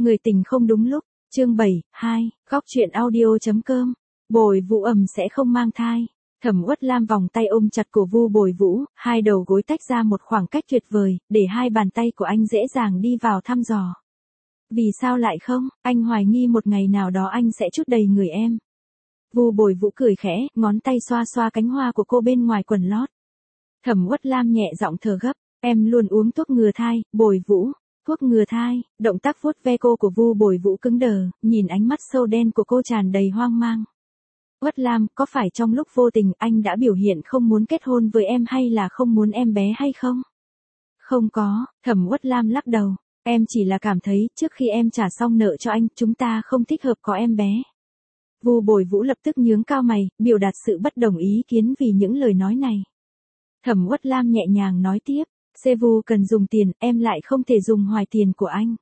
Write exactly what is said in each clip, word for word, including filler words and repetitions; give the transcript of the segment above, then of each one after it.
Người tình không đúng lúc, chương bảy, hai, góc truyện audio.com, Bồi Vũ ầm sẽ không mang thai. Thẩm Uất Lam vòng tay ôm chặt cổ Vu Bồi Vũ, hai đầu gối tách ra một khoảng cách tuyệt vời, để hai bàn tay của anh dễ dàng đi vào thăm dò. Vì sao lại không, anh hoài nghi một ngày nào đó anh sẽ trút đầy người em. Vu Bồi Vũ cười khẽ, ngón tay xoa xoa cánh hoa của cô bên ngoài quần lót. Thẩm Uất Lam nhẹ giọng thở gấp, em luôn uống thuốc ngừa thai, Bồi Vũ. Thuốc ngừa thai, động tác vuốt ve cô của Vu Bồi Vũ cứng đờ, nhìn ánh mắt sâu đen của cô tràn đầy hoang mang. Uất Lam, có phải trong lúc vô tình anh đã biểu hiện không muốn kết hôn với em hay là không muốn em bé hay không? Không có, Thẩm Uất Lam lắc đầu, em chỉ là cảm thấy trước khi em trả xong nợ cho anh, chúng ta không thích hợp có em bé. Vu Bồi Vũ lập tức nhướng cao mày, biểu đạt sự bất đồng ý kiến vì những lời nói này. Thẩm Uất Lam nhẹ nhàng nói tiếp. Sê Vu cần dùng tiền, em lại không thể dùng hoài tiền của anh.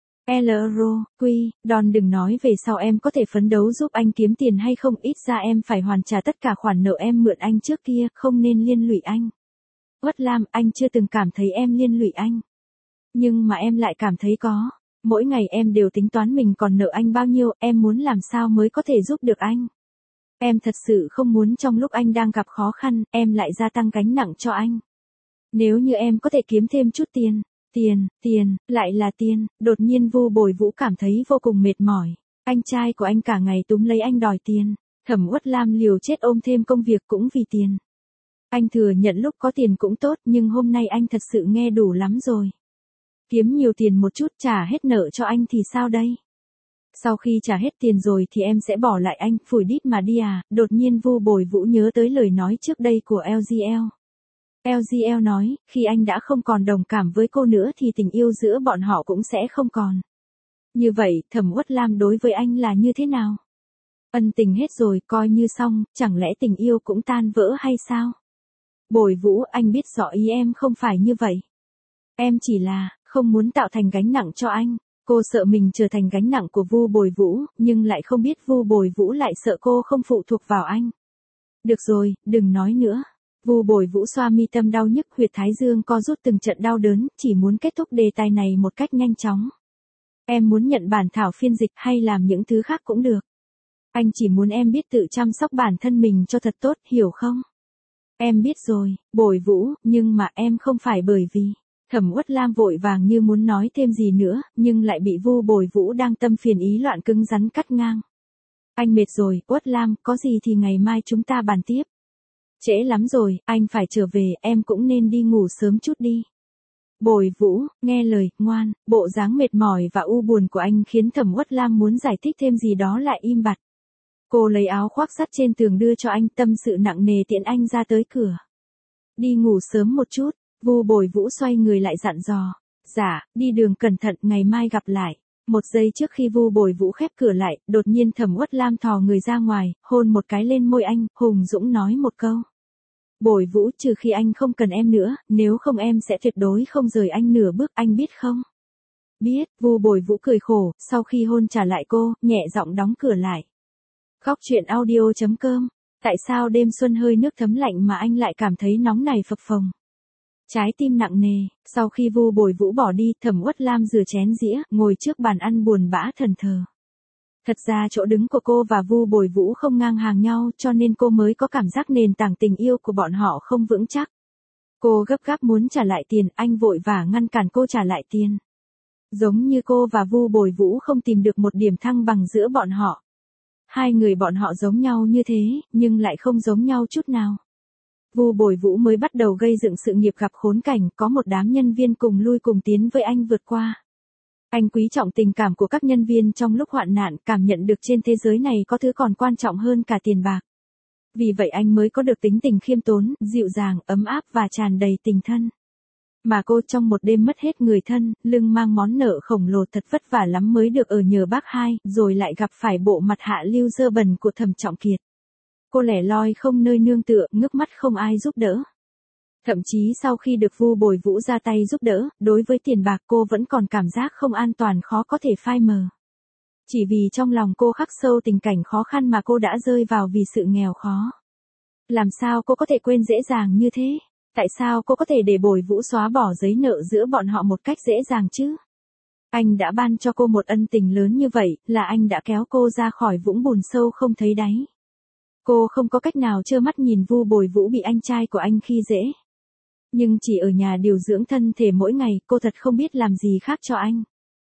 Lro, quy, đòn đừng nói về sau em có thể phấn đấu giúp anh kiếm tiền hay không, ít ra em phải hoàn trả tất cả khoản nợ em mượn anh trước kia, không nên liên lụy anh. Uất Lam, anh chưa từng cảm thấy em liên lụy anh. Nhưng mà em lại cảm thấy có. Mỗi ngày em đều tính toán mình còn nợ anh bao nhiêu, em muốn làm sao mới có thể giúp được anh. Em thật sự không muốn trong lúc anh đang gặp khó khăn, em lại gia tăng gánh nặng cho anh. Nếu như em có thể kiếm thêm chút tiền, tiền, tiền, lại là tiền, đột nhiên Vu Bồi Vũ cảm thấy vô cùng mệt mỏi. Anh trai của anh cả ngày túm lấy anh đòi tiền, Thẩm Uất Lam liều chết ôm thêm công việc cũng vì tiền. Anh thừa nhận lúc có tiền cũng tốt, nhưng hôm nay anh thật sự nghe đủ lắm rồi. Kiếm nhiều tiền một chút trả hết nợ cho anh thì sao đây? Sau khi trả hết tiền rồi thì em sẽ bỏ lại anh, phủi đít mà đi à, đột nhiên Vu Bồi Vũ nhớ tới lời nói trước đây của lờ giê lờ. lờ giê lờ nói, khi anh đã không còn đồng cảm với cô nữa thì tình yêu giữa bọn họ cũng sẽ không còn. Như vậy, Thẩm Uất Lam đối với anh là như thế nào? Ân tình hết rồi, coi như xong, chẳng lẽ tình yêu cũng tan vỡ hay sao? Bồi Vũ, anh biết rõ ý em không phải như vậy. Em chỉ là, không muốn tạo thành gánh nặng cho anh. Cô sợ mình trở thành gánh nặng của Vu Bồi Vũ, nhưng lại không biết Vu Bồi Vũ lại sợ cô không phụ thuộc vào anh. Được rồi, đừng nói nữa. Vu Bồi Vũ xoa mi tâm đau nhức, huyệt thái dương co rút từng trận đau đớn, chỉ muốn kết thúc đề tài này một cách nhanh chóng. Em muốn nhận bản thảo phiên dịch hay làm những thứ khác cũng được. Anh chỉ muốn em biết tự chăm sóc bản thân mình cho thật tốt, hiểu không? Em biết rồi, Bồi Vũ, nhưng mà em không phải bởi vì... Thẩm Uất Lam vội vàng như muốn nói thêm gì nữa, nhưng lại bị Vu Bồi Vũ đang tâm phiền ý loạn cứng rắn cắt ngang. Anh mệt rồi, Uất Lam, có gì thì ngày mai chúng ta bàn tiếp. Trễ lắm rồi, anh phải trở về, em cũng nên đi ngủ sớm chút đi. Bồi Vũ, nghe lời, ngoan, bộ dáng mệt mỏi và u buồn của anh khiến Thẩm Uất Lam muốn giải thích thêm gì đó lại im bặt. Cô lấy áo khoác sắt trên tường đưa cho anh, tâm sự nặng nề tiễn anh ra tới cửa. Đi ngủ sớm một chút, Vu Bồi Vũ xoay người lại dặn dò. Dạ, đi đường cẩn thận, ngày mai gặp lại. Một giây trước khi Vu Bồi Vũ khép cửa lại, đột nhiên Thẩm Uất Lam thò người ra ngoài, hôn một cái lên môi anh, hùng dũng nói một câu. Bồi Vũ, trừ khi anh không cần em nữa, nếu không em sẽ tuyệt đối không rời anh nửa bước, anh biết không? Biết, Vu Bồi Vũ cười khổ, sau khi hôn trả lại cô, nhẹ giọng đóng cửa lại. Góc truyện audio.com, tại sao đêm xuân hơi nước thấm lạnh mà anh lại cảm thấy nóng này phập phồng? Trái tim nặng nề, sau khi Vu Bồi Vũ bỏ đi, Thẩm Uất Lam rửa chén dĩa, ngồi trước bàn ăn buồn bã thẫn thờ. Thật ra chỗ đứng của cô và Vu Bồi Vũ không ngang hàng nhau, cho nên cô mới có cảm giác nền tảng tình yêu của bọn họ không vững chắc. Cô gấp gáp muốn trả lại tiền, anh vội vã ngăn cản cô trả lại tiền. Giống như cô và Vu Bồi Vũ không tìm được một điểm thăng bằng giữa bọn họ. Hai người bọn họ giống nhau như thế, nhưng lại không giống nhau chút nào. Vu Bồi Vũ mới bắt đầu gây dựng sự nghiệp gặp khốn cảnh, có một đám nhân viên cùng lui cùng tiến với anh vượt qua. Anh quý trọng tình cảm của các nhân viên trong lúc hoạn nạn, cảm nhận được trên thế giới này có thứ còn quan trọng hơn cả tiền bạc. Vì vậy anh mới có được tính tình khiêm tốn, dịu dàng, ấm áp và tràn đầy tình thân. Mà cô trong một đêm mất hết người thân, lưng mang món nợ khổng lồ thật vất vả lắm mới được ở nhờ bác hai, rồi lại gặp phải bộ mặt hạ lưu dơ bẩn của Thẩm Trọng Kiệt. Cô lẻ loi không nơi nương tựa, ngước mắt không ai giúp đỡ. Thậm chí sau khi được Vu Bồi Vũ ra tay giúp đỡ, đối với tiền bạc cô vẫn còn cảm giác không an toàn, khó có thể phai mờ. Chỉ vì trong lòng cô khắc sâu tình cảnh khó khăn mà cô đã rơi vào vì sự nghèo khó. Làm sao cô có thể quên dễ dàng như thế? Tại sao cô có thể để Bồi Vũ xóa bỏ giấy nợ giữa bọn họ một cách dễ dàng chứ? Anh đã ban cho cô một ân tình lớn như vậy, là anh đã kéo cô ra khỏi vũng bùn sâu không thấy đáy. Cô không có cách nào trơ mắt nhìn Vu Bồi Vũ bị anh trai của anh khi dễ. Nhưng chỉ ở nhà điều dưỡng thân thể mỗi ngày, cô thật không biết làm gì khác cho anh.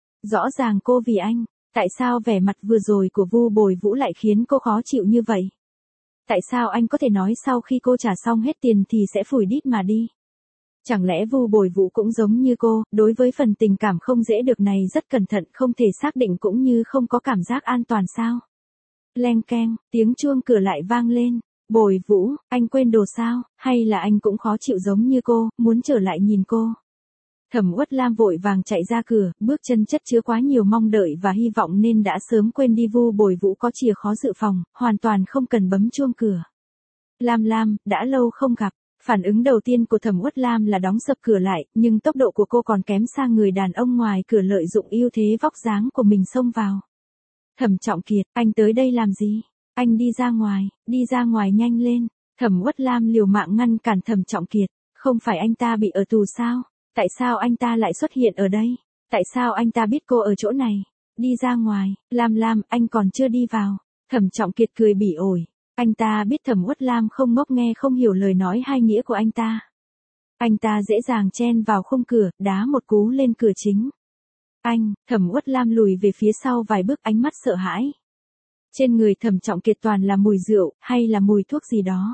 Rõ ràng cô vì anh, tại sao vẻ mặt vừa rồi của Vu Bồi Vũ lại khiến cô khó chịu như vậy? Tại sao anh có thể nói sau khi cô trả xong hết tiền thì sẽ phủi đít mà đi? Chẳng lẽ Vu Bồi Vũ cũng giống như cô, đối với phần tình cảm không dễ được này rất cẩn thận, không thể xác định cũng như không có cảm giác an toàn sao? Leng keng, tiếng chuông cửa lại vang lên. Bồi Vũ, anh quên đồ sao, hay là anh cũng khó chịu giống như cô, muốn trở lại nhìn cô? Thẩm Uất Lam vội vàng chạy ra cửa, bước chân chất chứa quá nhiều mong đợi và hy vọng nên đã sớm quên đi Vu Bồi Vũ có chìa khóa dự phòng, hoàn toàn không cần bấm chuông cửa. Lam Lam, đã lâu không gặp. Phản ứng đầu tiên của Thẩm Uất Lam là đóng sập cửa lại, nhưng tốc độ của cô còn kém xa người đàn ông ngoài cửa lợi dụng ưu thế vóc dáng của mình xông vào. Thẩm Trọng Kiệt, anh tới đây làm gì? Anh đi ra ngoài, đi ra ngoài nhanh lên. Thẩm Uất Lam liều mạng ngăn cản Thẩm Trọng Kiệt, không phải anh ta bị ở tù sao? Tại sao anh ta lại xuất hiện ở đây? Tại sao anh ta biết cô ở chỗ này? Đi ra ngoài, Lam Lam, anh còn chưa đi vào. Thẩm Trọng Kiệt cười bỉ ổi. Anh ta biết Thẩm Uất Lam không ngốc nghe không hiểu lời nói hai nghĩa của anh ta. Anh ta dễ dàng chen vào khung cửa, đá một cú lên cửa chính. Anh, Thẩm Uất Lam lùi về phía sau vài bước, ánh mắt sợ hãi. Trên người Thẩm Trọng Kiệt toàn là mùi rượu, hay là mùi thuốc gì đó.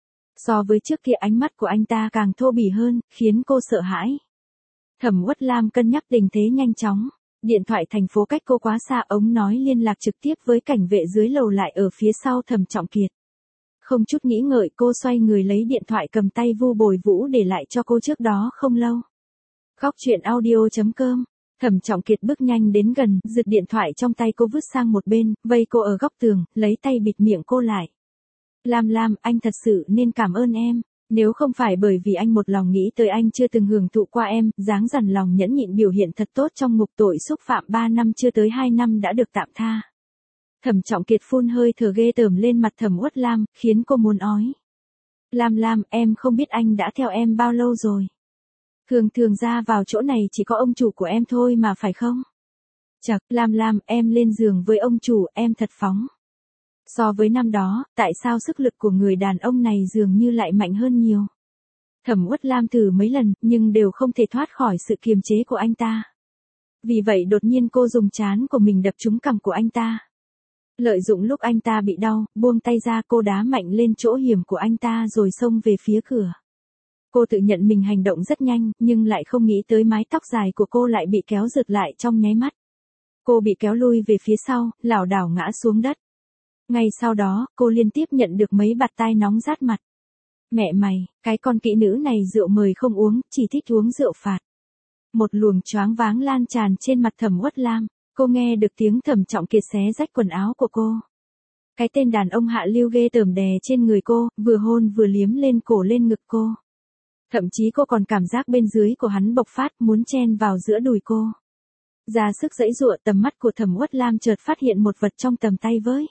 So với trước kia ánh mắt của anh ta càng thô bỉ hơn, khiến cô sợ hãi. Thẩm Uất Lam cân nhắc tình thế nhanh chóng. Điện thoại thành phố cách cô quá xa, ống nói liên lạc trực tiếp với cảnh vệ dưới lầu lại ở phía sau Thẩm Trọng Kiệt. Không chút nghĩ ngợi cô xoay người lấy điện thoại cầm tay Vu Bồi Vũ để lại cho cô trước đó không lâu. Góc truyện audio chấm com. Thẩm Trọng Kiệt bước nhanh đến gần, giật điện thoại trong tay cô vứt sang một bên, vây cô ở góc tường, lấy tay bịt miệng cô lại. Lam Lam, anh thật sự nên cảm ơn em. Nếu không phải bởi vì anh một lòng nghĩ tới anh chưa từng hưởng thụ qua em, dáng dằn lòng nhẫn nhịn biểu hiện thật tốt trong ngục tội xúc phạm ba năm chưa tới hai năm đã được tạm tha. Thẩm Trọng Kiệt phun hơi thở ghê tởm lên mặt Thẩm Uất Lam, khiến cô muốn ói. Lam Lam, em không biết anh đã theo em bao lâu rồi. Thường thường ra vào chỗ này chỉ có ông chủ của em thôi mà phải không? Chật, Lam Lam, em lên giường với ông chủ, em thật phóng. So với năm đó, tại sao sức lực của người đàn ông này dường như lại mạnh hơn nhiều? Thẩm Uất Lam thử mấy lần, nhưng đều không thể thoát khỏi sự kiềm chế của anh ta. Vì vậy đột nhiên cô dùng trán của mình đập trúng cằm của anh ta. Lợi dụng lúc anh ta bị đau, buông tay ra, cô đá mạnh lên chỗ hiểm của anh ta rồi xông về phía cửa. Cô tự nhận mình hành động rất nhanh, nhưng lại không nghĩ tới mái tóc dài của cô lại bị kéo giật lại trong nháy mắt. Cô bị kéo lui về phía sau, lảo đảo ngã xuống đất. Ngay sau đó, cô liên tiếp nhận được mấy bạt tai nóng rát mặt. Mẹ mày, cái con kỹ nữ này rượu mời không uống, chỉ thích uống rượu phạt. Một luồng choáng váng lan tràn trên mặt Thẩm Uất Lam, cô nghe được tiếng Thẩm Trọng Kiệt xé rách quần áo của cô. Cái tên đàn ông hạ lưu ghê tởm đè trên người cô, vừa hôn vừa liếm lên cổ lên ngực cô. Thậm chí cô còn cảm giác bên dưới của hắn bộc phát, muốn chen vào giữa đùi cô. Ra sức giãy giụa, tầm mắt của Thẩm Uất Lam chợt phát hiện một vật trong tầm tay với.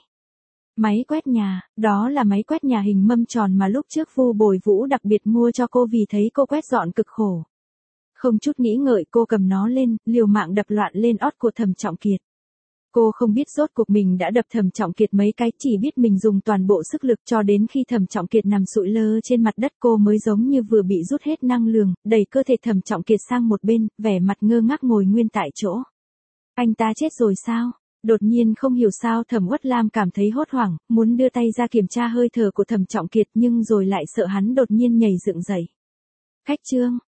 Máy quét nhà, đó là máy quét nhà hình mâm tròn mà lúc trước Vu Bồi Vũ đặc biệt mua cho cô vì thấy cô quét dọn cực khổ. Không chút nghĩ ngợi cô cầm nó lên, liều mạng đập loạn lên ót của Thẩm Trọng Kiệt. Cô không biết rốt cuộc mình đã đập Thẩm Trọng Kiệt mấy cái, chỉ biết mình dùng toàn bộ sức lực cho đến khi Thẩm Trọng Kiệt nằm sụi lơ trên mặt đất cô mới giống như vừa bị rút hết năng lượng, đẩy cơ thể Thẩm Trọng Kiệt sang một bên, vẻ mặt ngơ ngác ngồi nguyên tại chỗ. Anh ta chết rồi sao? Đột nhiên không hiểu sao Thẩm Uất Lam cảm thấy hốt hoảng, muốn đưa tay ra kiểm tra hơi thở của Thẩm Trọng Kiệt nhưng rồi lại sợ hắn đột nhiên nhảy dựng dậy. Khách trương,